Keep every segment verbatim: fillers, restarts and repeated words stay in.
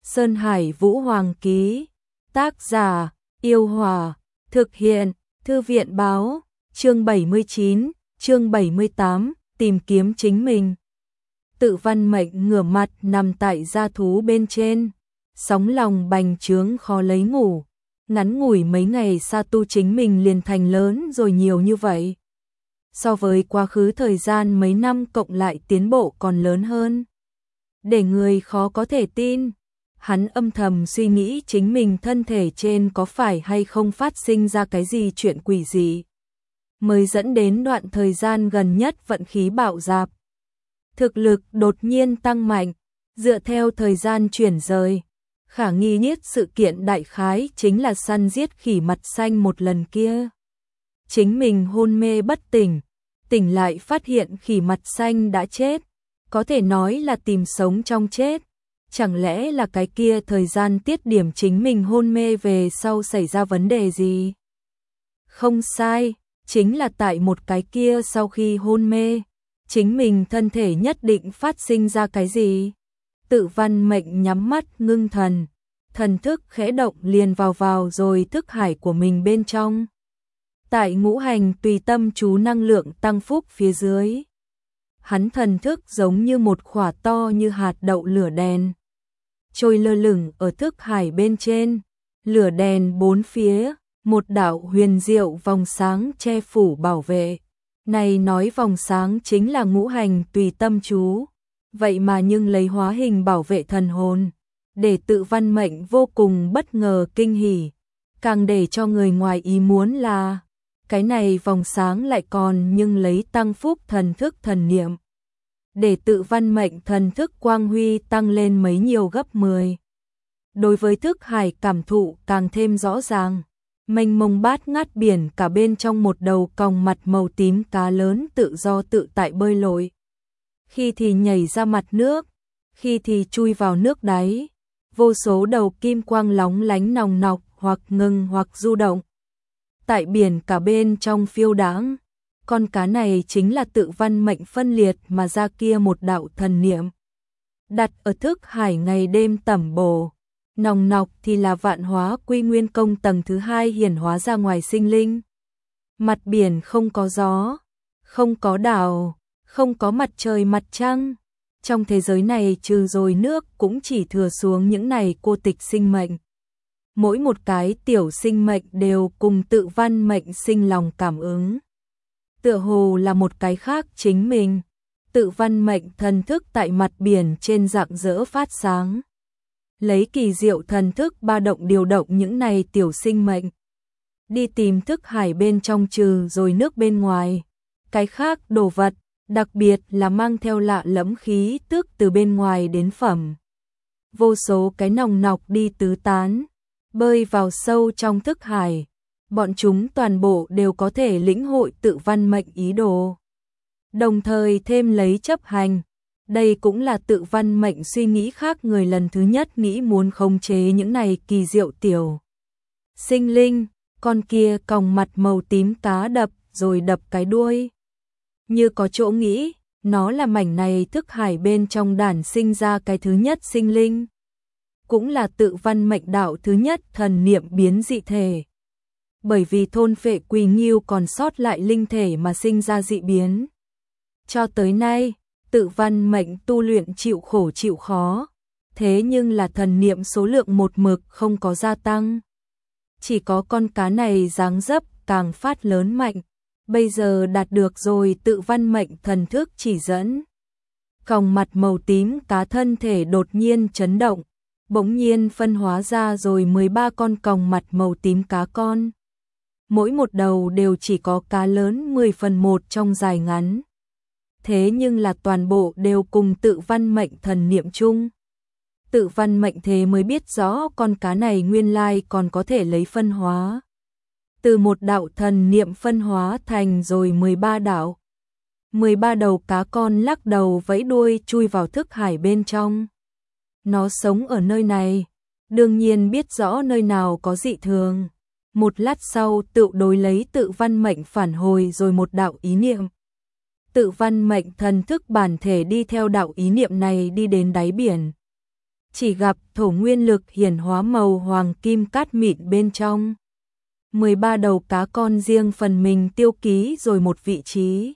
Sơn Hải Vũ Hoàng ký. Tác giả: Yêu Hòa. Thực hiện: Thư viện báo. Chương bảy mươi chín, chương bảy mươi tám, tìm kiếm chính mình. Tự Văn Mệnh ngửa mặt nằm tại gia thú bên trên, sóng lòng bành trướng khó lấy ngủ. Ngắn ngủi mấy ngày sa tu chính mình liền thành lớn rồi nhiều như vậy. So với quá khứ thời gian mấy năm cộng lại tiến bộ còn lớn hơn. Để người khó có thể tin, hắn âm thầm suy nghĩ chính mình thân thể trên có phải hay không phát sinh ra cái gì chuyện quỷ dị, mới dẫn đến đoạn thời gian gần nhất vận khí bạo dạp. Thực lực đột nhiên tăng mạnh, dựa theo thời gian chuyển rời. Khả nghi nhất sự kiện đại khái chính là săn giết khỉ mặt xanh một lần kia. Chính mình hôn mê bất tỉnh, tỉnh lại phát hiện khỉ mặt xanh đã chết, có thể nói là tìm sống trong chết. Chẳng lẽ là cái kia thời gian tiết điểm chính mình hôn mê về sau xảy ra vấn đề gì? Không sai, chính là tại một cái kia sau khi hôn mê, chính mình thân thể nhất định phát sinh ra cái gì? Tự Văn Mệnh nhắm mắt ngưng thần, thần thức khẽ động liền vào vào rồi thức hải của mình bên trong. Tại ngũ hành tùy tâm chú năng lượng tăng phúc phía dưới, hắn thần thức giống như một khỏa to như hạt đậu lửa đèn, trôi lơ lửng ở thức hải bên trên. Lửa đèn bốn phía, một đạo huyền diệu vòng sáng che phủ bảo vệ. Này nói vòng sáng chính là ngũ hành tùy tâm chú, vậy mà nhưng lấy hóa hình bảo vệ thần hồn, để Tự Văn Mệnh vô cùng bất ngờ kinh hỉ. Càng để cho người ngoài ý muốn là, cái này vòng sáng lại còn nhưng lấy tăng phúc thần thức thần niệm, để Tự Văn Mệnh thần thức quang huy tăng lên mấy nhiều gấp mười. Đối với thức hải cảm thụ càng thêm rõ ràng, mênh mông bát ngát biển cả bên trong một đầu còng mặt màu tím cá lớn tự do tự tại bơi lội. Khi thì nhảy ra mặt nước, khi thì chui vào nước đáy, vô số đầu kim quang lóng lánh nòng nọc hoặc ngừng hoặc du động. Tại biển cả bên trong phiêu đãng, con cá này chính là Tự Văn Mệnh phân liệt mà ra kia một đạo thần niệm, đặt ở thức hải ngày đêm tẩm bổ. Nòng nọc thì là Vạn Hóa Quy Nguyên Công tầng thứ hai hiển hóa ra ngoài sinh linh. Mặt biển không có gió, không có đảo, không có mặt trời mặt trăng. Trong thế giới này trừ rồi nước cũng chỉ thừa xuống những này cô tịch sinh mệnh. Mỗi một cái tiểu sinh mệnh đều cùng Tự Văn Mệnh sinh lòng cảm ứng. Tựa hồ là một cái khác chính mình. Tự Văn Mệnh thần thức tại mặt biển trên rạng rỡ phát sáng, lấy kỳ diệu thần thức ba động điều động những này tiểu sinh mệnh, đi tìm thức hải bên trong trừ rồi nước bên ngoài. Cái khác đồ vật, đặc biệt là mang theo lạ lẫm khí tức từ bên ngoài đến phẩm. Vô số cái nòng nọc đi tứ tán, bơi vào sâu trong thức hải. Bọn chúng toàn bộ đều có thể lĩnh hội Tự Văn Mệnh ý đồ, đồng thời thêm lấy chấp hành. Đây cũng là Tự Văn Mệnh suy nghĩ khác người lần thứ nhất nghĩ muốn khống chế những này kỳ diệu tiểu sinh linh. Con kia còng mặt màu tím cá đập rồi đập cái đuôi, như có chỗ nghĩ, nó là mảnh này thức hải bên trong đản sinh ra cái thứ nhất sinh linh, cũng là Tự Văn Mệnh đạo thứ nhất thần niệm biến dị thể. Bởi vì thôn phệ Quỳ Nghiêu còn sót lại linh thể mà sinh ra dị biến. Cho tới nay, Tự Văn Mệnh tu luyện chịu khổ chịu khó, thế nhưng là thần niệm số lượng một mực không có gia tăng. Chỉ có con cá này dáng dấp càng phát lớn mạnh, bây giờ đạt được rồi Tự Văn Mệnh thần thức chỉ dẫn. Còng mặt màu tím cá thân thể đột nhiên chấn động, bỗng nhiên phân hóa ra rồi mười ba con còng mặt màu tím cá con. Mỗi một đầu đều chỉ có cá lớn mười phần một trong dài ngắn. Thế nhưng là toàn bộ đều cùng Tự Văn Mệnh thần niệm chung. Tự Văn Mệnh thế mới biết rõ con cá này nguyên lai còn có thể lấy phân hóa. Từ một đạo thần niệm phân hóa thành rồi mười ba đạo. mười ba đầu cá con lắc đầu vẫy đuôi chui vào thức hải bên trong. Nó sống ở nơi này, đương nhiên biết rõ nơi nào có dị thường. Một lát sau tự đối lấy Tự Văn Mệnh phản hồi rồi một đạo ý niệm. Tự Văn Mệnh thần thức bản thể đi theo đạo ý niệm này đi đến đáy biển. chỉ gặp thổ nguyên lực hiển hóa màu hoàng kim cát mịn bên trong. mười ba đầu cá con riêng phần mình tiêu ký rồi một vị trí.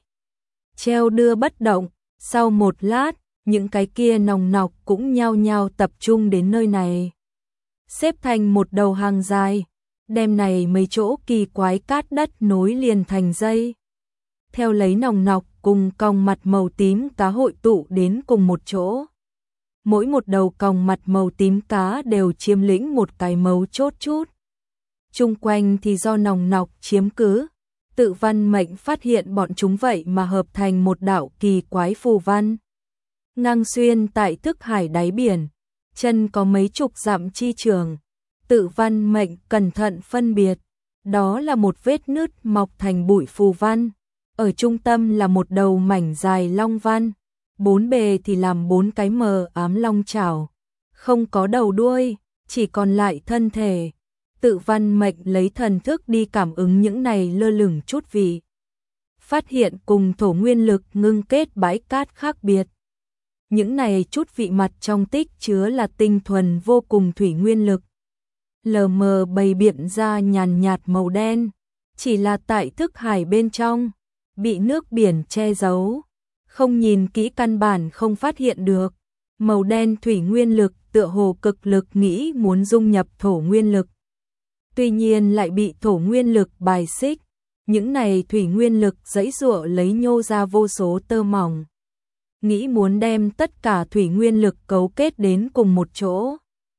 Treo đưa bất động, sau một lát, những cái kia nòng nọc cũng nhao nhao tập trung đến nơi này. Xếp thành một đầu hàng dài, đem này mấy chỗ kỳ quái cát đất nối liền thành dây. Theo lấy nòng nọc cùng còng mặt màu tím cá hội tụ đến cùng một chỗ. Mỗi một đầu còng mặt màu tím cá đều chiếm lĩnh một cái mấu chốt chút. Chung quanh thì do nòng nọc chiếm cứ, Tự Văn Mệnh phát hiện bọn chúng vậy mà hợp thành một đạo kỳ quái phù văn. Ngang xuyên tại thức hải đáy biển, chân có mấy chục dặm chi trường. Tự Văn Mệnh cẩn thận phân biệt, đó là một vết nứt mọc thành bụi phù văn. Ở trung tâm là một đầu mảnh dài long văn, bốn bề thì làm bốn cái mờ ám long chảo, không có đầu đuôi, chỉ còn lại thân thể. Tự Văn Mệnh lấy thần thức đi cảm ứng những này lơ lửng chút vị. Phát hiện cùng thổ nguyên lực ngưng kết bãi cát khác biệt. Những này chút vị mặt trong tích chứa là tinh thuần vô cùng thủy nguyên lực. Lờ mờ bày biện ra nhàn nhạt màu đen, chỉ là tại thức hải bên trong, bị nước biển che giấu. Không nhìn kỹ căn bản không phát hiện được. Màu đen thủy nguyên lực tựa hồ cực lực nghĩ muốn dung nhập thổ nguyên lực. Tuy nhiên lại bị thổ nguyên lực bài xích. Những này thủy nguyên lực giãy giụa lấy nhô ra vô số tơ mỏng. Nghĩ muốn đem tất cả thủy nguyên lực cấu kết đến cùng một chỗ.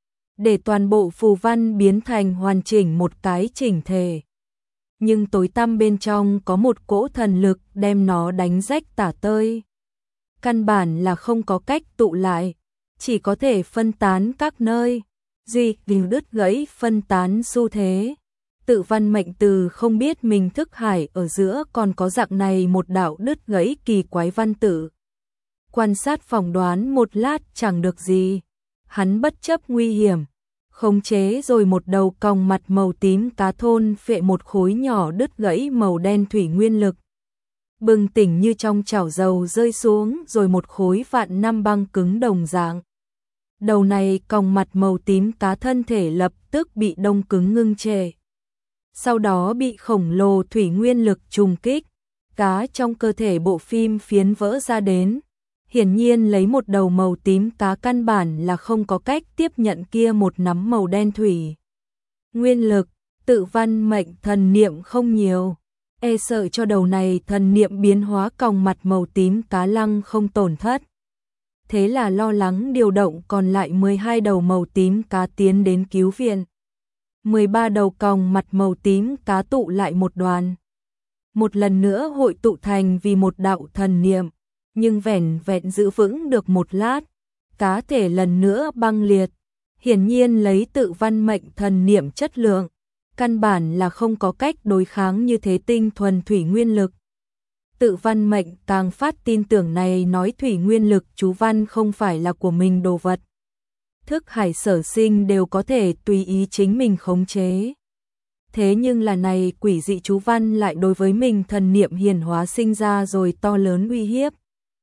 Để toàn bộ phù văn biến thành hoàn chỉnh một cái chỉnh thể. Nhưng tối tăm bên trong có một cỗ thần lực đem nó đánh rách tả tơi. Căn bản là không có cách tụ lại, chỉ có thể phân tán các nơi. Duy vì đứt gãy phân tán xu thế. Tự Văn Mệnh từ không biết mình thức hải ở giữa còn có dạng này một đạo đứt gãy kỳ quái văn tự. Quan sát phỏng đoán một lát chẳng được gì. Hắn bất chấp nguy hiểm, khống chế rồi một đầu còng mặt màu tím cá thôn phệ một khối nhỏ đứt gãy màu đen thủy nguyên lực. Bừng tỉnh như trong chảo dầu rơi xuống rồi một khối vạn năm băng cứng đồng dạng. Đầu này còng mặt màu tím cá thân thể lập tức bị đông cứng ngưng trệ. Sau đó bị khổng lồ thủy nguyên lực trùng kích, cá trong cơ thể bộ phim phiến vỡ ra đến. Hiển nhiên lấy một đầu màu tím cá căn bản là không có cách tiếp nhận kia một nắm màu đen thủy. Nguyên lực, Tự Văn Mệnh thần niệm không nhiều. E sợ cho đầu này thần niệm biến hóa còng mặt màu tím cá lăng không tổn thất. Thế là lo lắng điều động còn lại mười hai đầu màu tím cá tiến đến cứu viện. mười ba đầu còng mặt màu tím cá tụ lại một đoàn. Một lần nữa hội tụ thành vì một đạo thần niệm, nhưng vẻn vẹn giữ vững được một lát, cá thể lần nữa băng liệt. Hiển nhiên lấy Tự Văn Mệnh thần niệm chất lượng, căn bản là không có cách đối kháng như thế tinh thuần thủy nguyên lực. Tự Văn Mệnh càng phát tin tưởng này nói thủy nguyên lực chú văn không phải là của mình đồ vật. Thức hải sở sinh đều có thể tùy ý chính mình khống chế. Thế nhưng là này quỷ dị chú văn lại đối với mình thần niệm hiển hóa sinh ra rồi to lớn uy hiếp.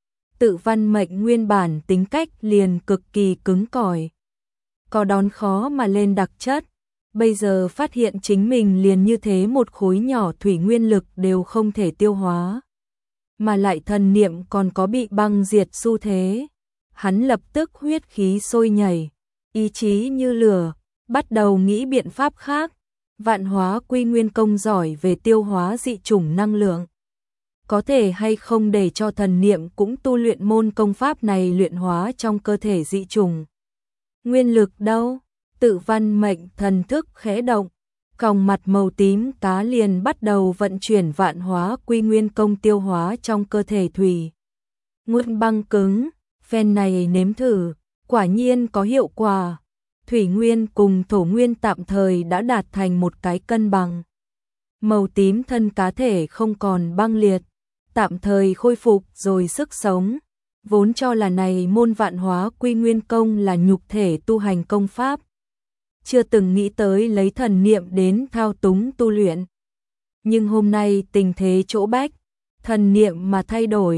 Tự Văn Mệnh nguyên bản tính cách liền cực kỳ cứng cỏi, có đón khó mà lên đặc chất. Bây giờ phát hiện chính mình liền như thế một khối nhỏ thủy nguyên lực đều không thể tiêu hóa. Mà lại thần niệm còn có bị băng diệt xu thế. Hắn lập tức huyết khí sôi nhảy, ý chí như lửa, bắt đầu nghĩ biện pháp khác. Vạn Hóa Quy Nguyên công giỏi về tiêu hóa dị chủng năng lượng. Có thể hay không để cho thần niệm cũng tu luyện môn công pháp này luyện hóa trong cơ thể dị chủng. Nguyên lực đâu? Tự Văn Mệnh thần thức khẽ động, còng mặt màu tím cá liền bắt đầu vận chuyển Vạn Hóa Quy Nguyên công tiêu hóa trong cơ thể thủy nguyên băng cứng. Phen này nếm thử, quả nhiên có hiệu quả. Thủy nguyên cùng thổ nguyên tạm thời đã đạt thành một cái cân bằng. Màu tím thân cá thể không còn băng liệt, tạm thời khôi phục rồi sức sống. Vốn cho là này môn Vạn Hóa Quy Nguyên công là nhục thể tu hành công pháp, chưa từng nghĩ tới lấy thần niệm đến thao túng tu luyện. Nhưng hôm nay tình thế chỗ bách, thần niệm mà thay đổi,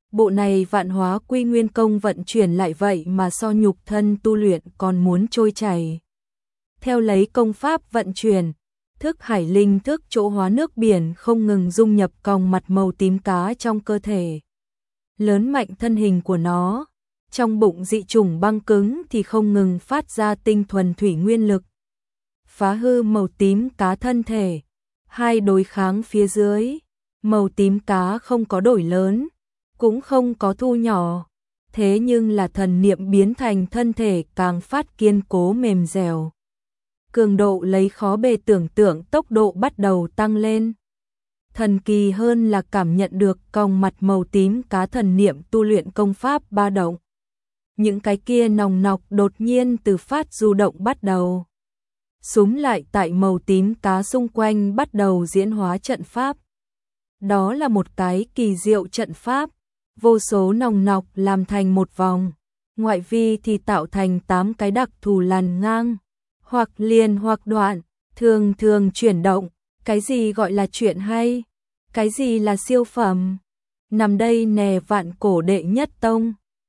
Bộ này Vạn Hóa Quy Nguyên Công vận chuyển lại vậy mà so nhục thân tu luyện còn muốn trôi chảy. Theo lấy công pháp vận chuyển, thức hải linh thức chỗ hóa nước biển không ngừng dung nhập còng mặt màu tím cá trong cơ thể. Lớn mạnh thân hình của nó, trong bụng dị chủng băng cứng thì không ngừng phát ra tinh thuần thủy nguyên lực. Phá hư màu tím cá thân thể, hai đối kháng phía dưới, màu tím cá không có đổi lớn, cũng không có thu nhỏ, thế nhưng là thần niệm biến thành thân thể càng phát kiên cố mềm dẻo. Cường độ lấy khó bề tưởng tượng tốc độ bắt đầu tăng lên. Thần kỳ hơn là cảm nhận được còng mặt màu tím cá thần niệm tu luyện công pháp ba động. Những cái kia nòng nọc đột nhiên từ phát du động bắt đầu. Súm lại tại màu tím cá xung quanh bắt đầu diễn hóa trận pháp. Đó là một cái kỳ diệu trận pháp, vô số nòng nọc làm thành một vòng, ngoại vi thì tạo thành tám cái đặc thù làn ngang, hoặc liền hoặc đoạn, thường thường chuyển động. Cái gì gọi là chuyện hay? Cái gì là siêu phẩm? Nằm đây nè Vạn Cổ đệ nhất tông.